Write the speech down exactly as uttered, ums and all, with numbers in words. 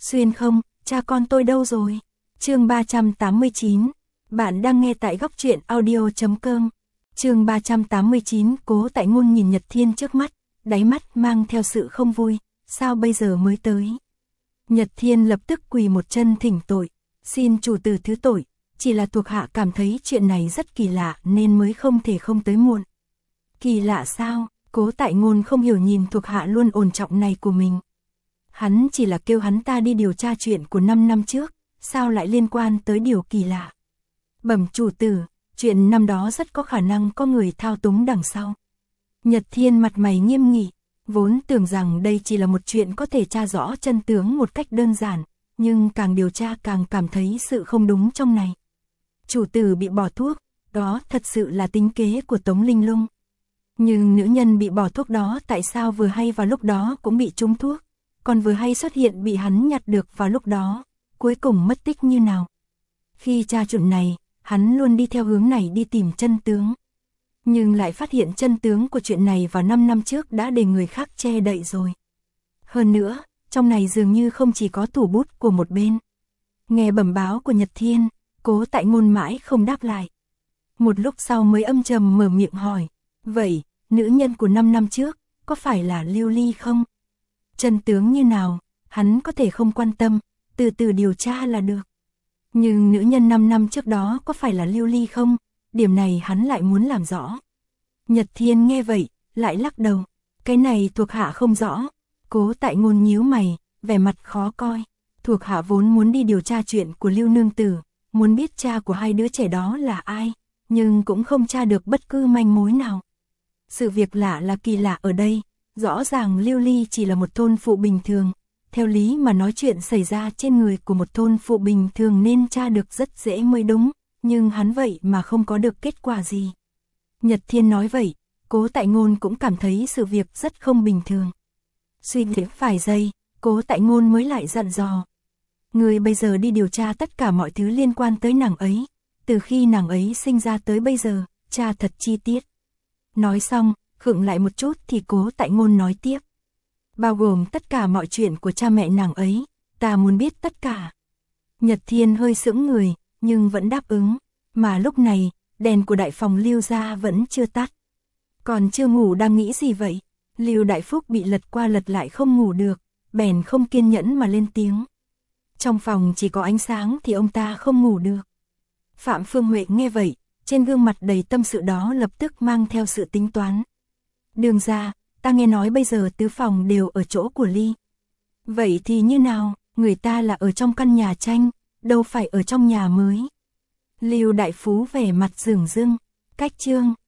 Xuyên không, cha con tôi đâu rồi? Chương ba trăm tám mươi chín. Bạn đang nghe tại góc truyện audio chấm com. Chương ba trăm tám mươi chín, Cố Tại Ngôn nhìn Nhật Thiên trước mắt, đáy mắt mang theo sự không vui, sao bây giờ mới tới? Nhật Thiên lập tức quỳ một chân thỉnh tội, xin chủ tử thứ tội, chỉ là thuộc hạ cảm thấy chuyện này rất kỳ lạ nên mới không thể không tới muộn. Kỳ lạ sao? Cố Tại Ngôn không hiểu nhìn thuộc hạ luôn ổn trọng này của mình. Hắn chỉ là kêu hắn ta đi điều tra chuyện của năm năm trước, sao lại liên quan tới điều kỳ lạ? Bẩm chủ tử, chuyện năm đó rất có khả năng có người thao túng đằng sau. Nhật Thiên mặt mày nghiêm nghị, vốn tưởng rằng đây chỉ là một chuyện có thể tra rõ chân tướng một cách đơn giản, nhưng càng điều tra càng cảm thấy sự không đúng trong này. Chủ tử bị bỏ thuốc, đó thật sự là tính kế của Tống Linh Lung. Nhưng nữ nhân bị bỏ thuốc đó tại sao vừa hay vào lúc đó cũng bị trúng thuốc, còn vừa hay xuất hiện bị hắn nhặt được vào lúc đó, cuối cùng mất tích như nào? Khi tra chuyện này, hắn luôn đi theo hướng này đi tìm chân tướng. Nhưng lại phát hiện chân tướng của chuyện này vào năm năm trước đã để người khác che đậy rồi. Hơn nữa, trong này dường như không chỉ có thủ bút của một bên. Nghe bẩm báo của Nhật Thiên, Cố Tại Ngôn mãi không đáp lại. Một lúc sau mới âm trầm mở miệng hỏi, vậy, nữ nhân của năm năm trước, có phải là Lưu Ly không? Chân tướng như nào, hắn có thể không quan tâm, từ từ điều tra là được. Nhưng nữ nhân năm năm trước đó có phải là Lưu Ly không? Điểm này hắn lại muốn làm rõ. Nhật Thiên nghe vậy, lại lắc đầu. Cái này thuộc hạ không rõ. Cố Tại Ngôn nhíu mày, vẻ mặt khó coi. Thuộc hạ vốn muốn đi điều tra chuyện của Lưu Nương Tử, muốn biết cha của hai đứa trẻ đó là ai, nhưng cũng không tra được bất cứ manh mối nào. Sự việc lạ là kỳ lạ ở đây, rõ ràng Lưu Ly chỉ là một thôn phụ bình thường. Theo lý mà nói chuyện xảy ra trên người của một thôn phụ bình thường nên tra được rất dễ mới đúng, nhưng hắn vậy mà không có được kết quả gì. Nhật Thiên nói vậy, Cố Tại Ngôn cũng cảm thấy sự việc rất không bình thường. Suy nghĩ vài giây, Cố Tại Ngôn mới lại dặn dò. Người bây giờ đi điều tra tất cả mọi thứ liên quan tới nàng ấy, từ khi nàng ấy sinh ra tới bây giờ, tra thật chi tiết. Nói xong, khựng lại một chút thì Cố Tại Ngôn nói tiếp. Bao gồm tất cả mọi chuyện của cha mẹ nàng ấy, ta muốn biết tất cả. Nhật Thiên hơi sững người, nhưng vẫn đáp ứng, mà lúc này, đèn của đại phòng Lưu gia vẫn chưa tắt. Còn chưa ngủ đang nghĩ gì vậy? Lưu Đại Phúc bị lật qua lật lại không ngủ được, bèn không kiên nhẫn mà lên tiếng. Trong phòng chỉ có ánh sáng thì ông ta không ngủ được. Phạm Phương Huệ nghe vậy, trên gương mặt đầy tâm sự đó lập tức mang theo sự tính toán. Đường ra, ta nghe nói bây giờ tứ phòng đều ở chỗ của Ly. Vậy thì như nào, người ta là ở trong căn nhà tranh, đâu phải ở trong nhà mới. Lưu Đại Phú vẻ mặt rừng rưng, cách chương.